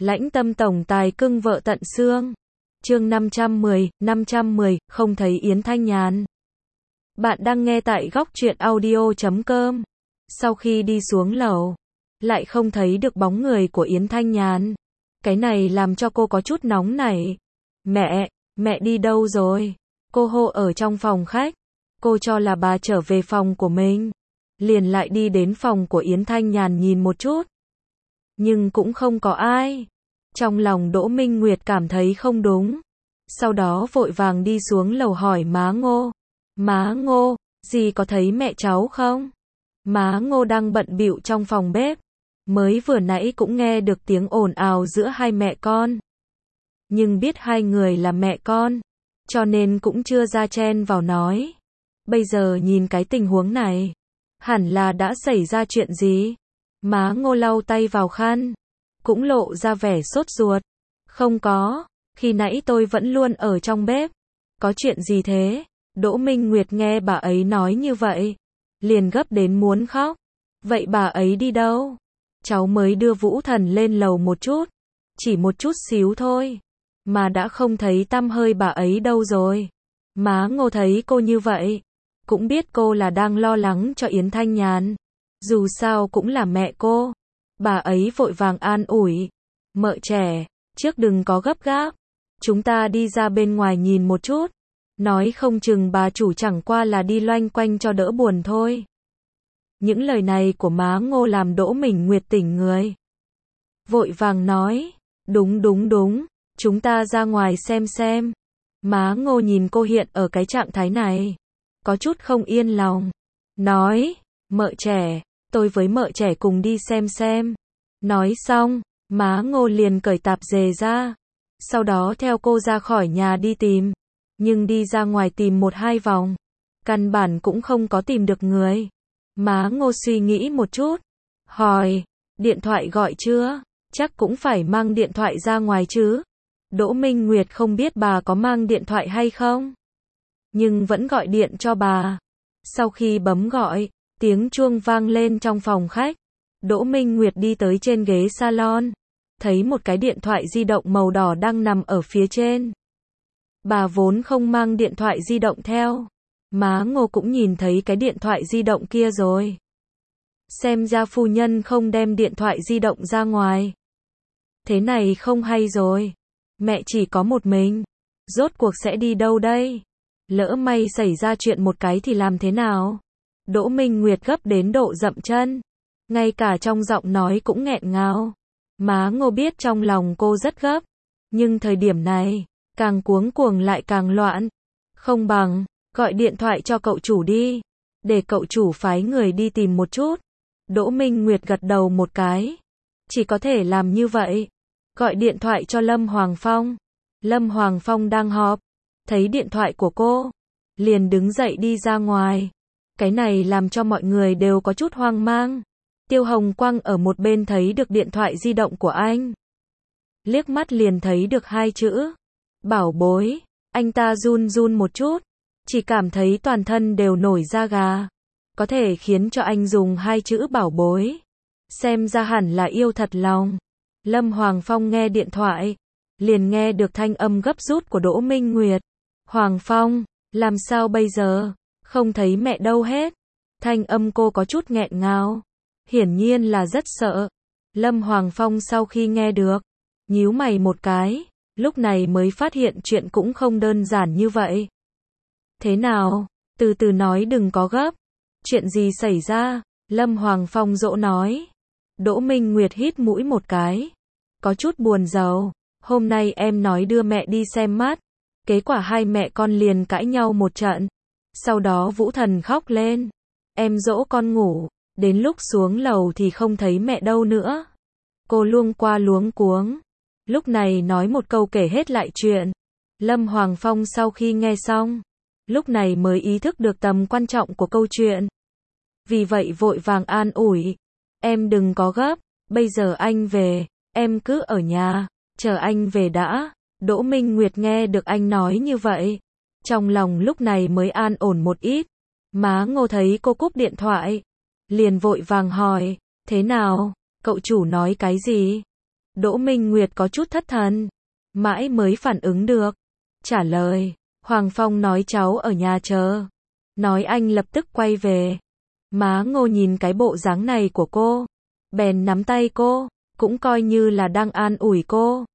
Lãnh tâm tổng tài cưng vợ tận xương. Chương 510, không thấy Yến Thanh Nhàn. Bạn đang nghe tại góc truyện audio.com. Sau khi đi xuống lầu, lại không thấy được bóng người của Yến Thanh Nhàn. Cái này làm cho cô có chút nóng nảy. Mẹ đi đâu rồi? Cô hô ở trong phòng khách. Cô cho là bà trở về phòng của mình. Liền lại đi đến phòng của Yến Thanh Nhàn nhìn một chút. Nhưng cũng không có ai. Trong lòng Đỗ Minh Nguyệt cảm thấy không đúng. Sau đó vội vàng đi xuống lầu hỏi má Ngô. Má Ngô, dì có thấy mẹ cháu không? Má Ngô đang bận bịu trong phòng bếp. Mới vừa nãy cũng nghe được tiếng ồn ào giữa hai mẹ con. Nhưng biết hai người là mẹ con, cho nên cũng chưa ra chen vào nói. Bây giờ nhìn cái tình huống này, hẳn là đã xảy ra chuyện gì? Má Ngô lau tay vào khăn, cũng lộ ra vẻ sốt ruột. Không có, khi nãy tôi vẫn luôn ở trong bếp. Có chuyện gì thế? Đỗ Minh Nguyệt nghe bà ấy nói như vậy, liền gấp đến muốn khóc. Vậy bà ấy đi đâu? Cháu mới đưa Vũ Thần lên lầu một chút, chỉ một chút xíu thôi, mà đã không thấy tăm hơi bà ấy đâu rồi. Má Ngô thấy cô như vậy, cũng biết cô là đang lo lắng cho Yến Thanh Nhàn. Dù sao cũng là mẹ cô. Bà ấy vội vàng an ủi. Mợ trẻ, trước đừng có gấp gáp. Chúng ta đi ra bên ngoài nhìn một chút. Nói không chừng bà chủ chẳng qua là đi loanh quanh cho đỡ buồn thôi. Những lời này của má Ngô làm Đỗ Minh Nguyệt tỉnh người. Vội vàng nói. Đúng. Chúng ta ra ngoài xem. Má Ngô nhìn cô hiện ở cái trạng thái này, có chút không yên lòng. Nói, mợ trẻ, tôi với mợ trẻ cùng đi xem. Nói xong, má Ngô liền cởi tạp dề ra. Sau đó theo cô ra khỏi nhà đi tìm. Nhưng đi ra ngoài tìm 1-2 vòng, căn bản cũng không có tìm được người. Má Ngô suy nghĩ một chút, hỏi, điện thoại gọi chưa? Chắc cũng phải mang điện thoại ra ngoài chứ. Đỗ Minh Nguyệt không biết bà có mang điện thoại hay không, nhưng vẫn gọi điện cho bà. Sau khi bấm gọi, tiếng chuông vang lên trong phòng khách. Đỗ Minh Nguyệt đi tới trên ghế salon, thấy một cái điện thoại di động màu đỏ đang nằm ở phía trên. Bà vốn không mang điện thoại di động theo. Má Ngô cũng nhìn thấy cái điện thoại di động kia rồi. Xem ra phu nhân không đem điện thoại di động ra ngoài. Thế này không hay rồi. Mẹ chỉ có một mình, rốt cuộc sẽ đi đâu đây? Lỡ may xảy ra chuyện một cái thì làm thế nào? Đỗ Minh Nguyệt gấp đến độ dậm chân, ngay cả trong giọng nói cũng nghẹn ngào. Má Ngô biết trong lòng cô rất gấp, nhưng thời điểm này, càng cuống cuồng lại càng loạn. Không bằng, gọi điện thoại cho cậu chủ đi, để cậu chủ phái người đi tìm một chút. Đỗ Minh Nguyệt gật đầu một cái. Chỉ có thể làm như vậy. Gọi điện thoại cho Lâm Hoàng Phong. Lâm Hoàng Phong đang họp, thấy điện thoại của cô, liền đứng dậy đi ra ngoài. Cái này làm cho mọi người đều có chút hoang mang. Tiêu Hồng Quang ở một bên thấy được điện thoại di động của anh, liếc mắt liền thấy được 2 chữ bảo bối. Anh ta run một chút, chỉ cảm thấy toàn thân đều nổi da gà. Có thể khiến cho anh dùng 2 chữ bảo bối, xem ra hẳn là yêu thật lòng. Lâm Hoàng Phong nghe điện thoại, liền nghe được thanh âm gấp rút của Đỗ Minh Nguyệt. Hoàng Phong, làm sao bây giờ? Không thấy mẹ đâu hết. Thanh âm cô có chút nghẹn ngào, hiển nhiên là rất sợ. Lâm Hoàng Phong sau khi nghe được, nhíu mày một cái, lúc này mới phát hiện chuyện cũng không đơn giản như vậy. Thế nào? Từ từ nói, đừng có gấp. Chuyện gì xảy ra? Lâm Hoàng Phong dỗ nói. Đỗ Minh Nguyệt hít mũi một cái, có chút buồn rầu. Hôm nay em nói đưa mẹ đi xem mắt, kết quả hai mẹ con liền cãi nhau một trận. Sau đó Vũ Thần khóc lên. Em dỗ con ngủ, đến lúc xuống lầu thì không thấy mẹ đâu nữa. Cô luống qua luống cuống, lúc này nói một câu kể hết lại chuyện. Lâm Hoàng Phong sau khi nghe xong, lúc này mới ý thức được tầm quan trọng của câu chuyện. Vì vậy vội vàng an ủi. Em đừng có gấp, bây giờ anh về, em cứ ở nhà, chờ anh về đã. Đỗ Minh Nguyệt nghe được anh nói như vậy, trong lòng lúc này mới an ổn một ít. Má Ngô thấy cô cúp điện thoại, liền vội vàng hỏi, thế nào, cậu chủ nói cái gì? Đỗ Minh Nguyệt có chút thất thần, mãi mới phản ứng được. Trả lời, Hoàng Phong nói cháu ở nhà chờ. Nói anh lập tức quay về. Má Ngô nhìn cái bộ dáng này của cô, bèn nắm tay cô, cũng coi như là đang an ủi cô.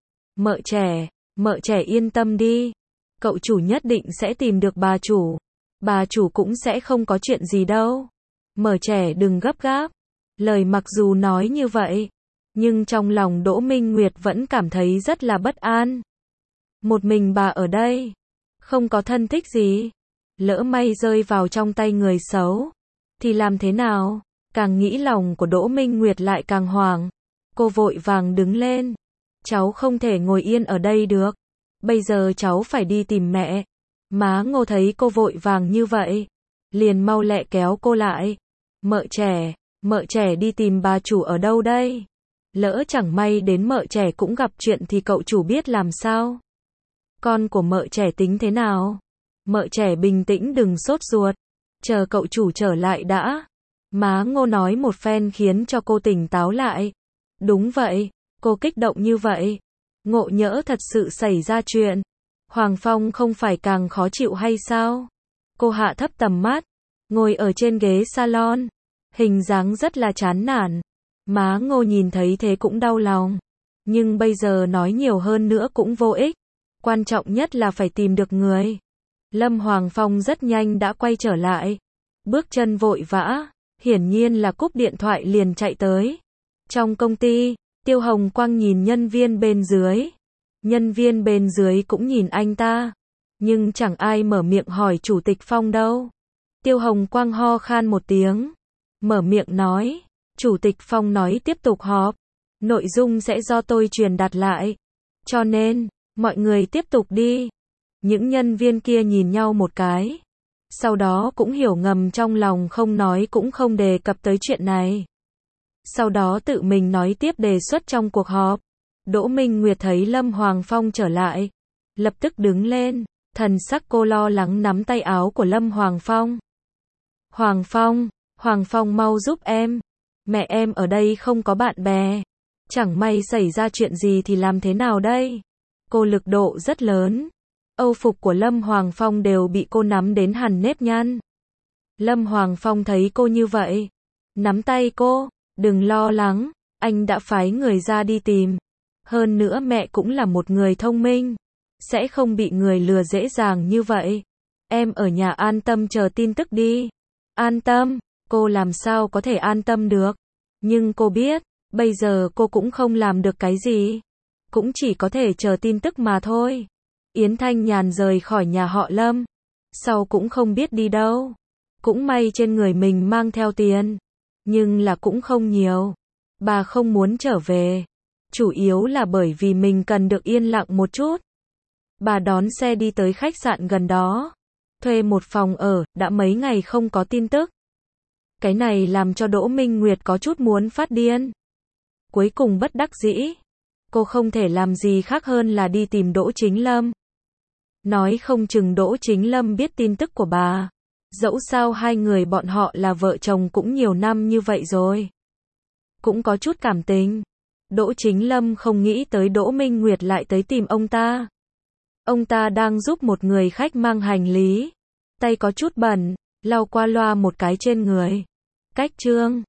Mợ trẻ yên tâm đi. Cậu chủ nhất định sẽ tìm được bà chủ. Bà chủ cũng sẽ không có chuyện gì đâu. Mợ trẻ đừng gấp gáp. Lời mặc dù nói như vậy, nhưng trong lòng Đỗ Minh Nguyệt vẫn cảm thấy rất là bất an. Một mình bà ở đây, không có thân thích gì. Lỡ may rơi vào trong tay người xấu, thì làm thế nào? Càng nghĩ lòng của Đỗ Minh Nguyệt lại càng hoảng. Cô vội vàng đứng lên. Cháu không thể ngồi yên ở đây được. Bây giờ cháu phải đi tìm mẹ. Má Ngô thấy cô vội vàng như vậy, liền mau lẹ kéo cô lại. Mợ trẻ đi tìm bà chủ ở đâu đây? Lỡ chẳng may đến mợ trẻ cũng gặp chuyện thì cậu chủ biết làm sao? Con của mợ trẻ tính thế nào? Mợ trẻ bình tĩnh đừng sốt ruột. Chờ cậu chủ trở lại đã. Má Ngô nói một phen khiến cho cô tỉnh táo lại. Đúng vậy, cô kích động như vậy. Ngộ nhỡ thật sự xảy ra chuyện. Hoàng Phong không phải càng khó chịu hay sao? Cô hạ thấp tầm mắt, ngồi ở trên ghế salon. Hình dáng rất là chán nản. Má Ngô nhìn thấy thế cũng đau lòng. Nhưng bây giờ nói nhiều hơn nữa cũng vô ích. Quan trọng nhất là phải tìm được người. Lâm Hoàng Phong rất nhanh đã quay trở lại. Bước chân vội vã, hiển nhiên là cúp điện thoại liền chạy tới. Trong công ty, Tiêu Hồng Quang nhìn nhân viên bên dưới. Nhân viên bên dưới cũng nhìn anh ta. Nhưng chẳng ai mở miệng hỏi Chủ tịch Phong đâu. Tiêu Hồng Quang ho khan một tiếng. Mở miệng nói. Chủ tịch Phong nói tiếp tục họp. Nội dung sẽ do tôi truyền đạt lại. Cho nên, mọi người tiếp tục đi. Những nhân viên kia nhìn nhau một cái. Sau đó cũng hiểu ngầm trong lòng không nói cũng không đề cập tới chuyện này. Sau đó tự mình nói tiếp đề xuất trong cuộc họp. Đỗ Minh Nguyệt thấy Lâm Hoàng Phong trở lại. Lập tức đứng lên. Thần sắc cô lo lắng nắm tay áo của Lâm Hoàng Phong. Hoàng Phong mau giúp em. Mẹ em ở đây không có bạn bè. Chẳng may xảy ra chuyện gì thì làm thế nào đây? Cô lực độ rất lớn. Âu phục của Lâm Hoàng Phong đều bị cô nắm đến hằn nếp nhăn. Lâm Hoàng Phong thấy cô như vậy, nắm tay cô, đừng lo lắng, anh đã phái người ra đi tìm. Hơn nữa mẹ cũng là một người thông minh, sẽ không bị người lừa dễ dàng như vậy. Em ở nhà an tâm chờ tin tức đi. An tâm, cô làm sao có thể an tâm được. Nhưng cô biết, bây giờ cô cũng không làm được cái gì. Cũng chỉ có thể chờ tin tức mà thôi. Yến Thanh Nhàn rời khỏi nhà họ Lâm. Sau cũng không biết đi đâu. Cũng may trên người mình mang theo tiền. Nhưng là cũng không nhiều. Bà không muốn trở về. Chủ yếu là bởi vì mình cần được yên lặng một chút. Bà đón xe đi tới khách sạn gần đó. Thuê một phòng ở, đã mấy ngày không có tin tức. Cái này làm cho Đỗ Minh Nguyệt có chút muốn phát điên. Cuối cùng bất đắc dĩ. Cô không thể làm gì khác hơn là đi tìm Đỗ Chính Lâm. Nói không chừng Đỗ Chính Lâm biết tin tức của bà. Dẫu sao hai người bọn họ là vợ chồng cũng nhiều năm như vậy rồi. Cũng có chút cảm tình. Đỗ Chính Lâm không nghĩ tới Đỗ Minh Nguyệt lại tới tìm ông ta. Ông ta đang giúp một người khách mang hành lý. Tay có chút bẩn, lau qua loa một cái trên người. Cách trương.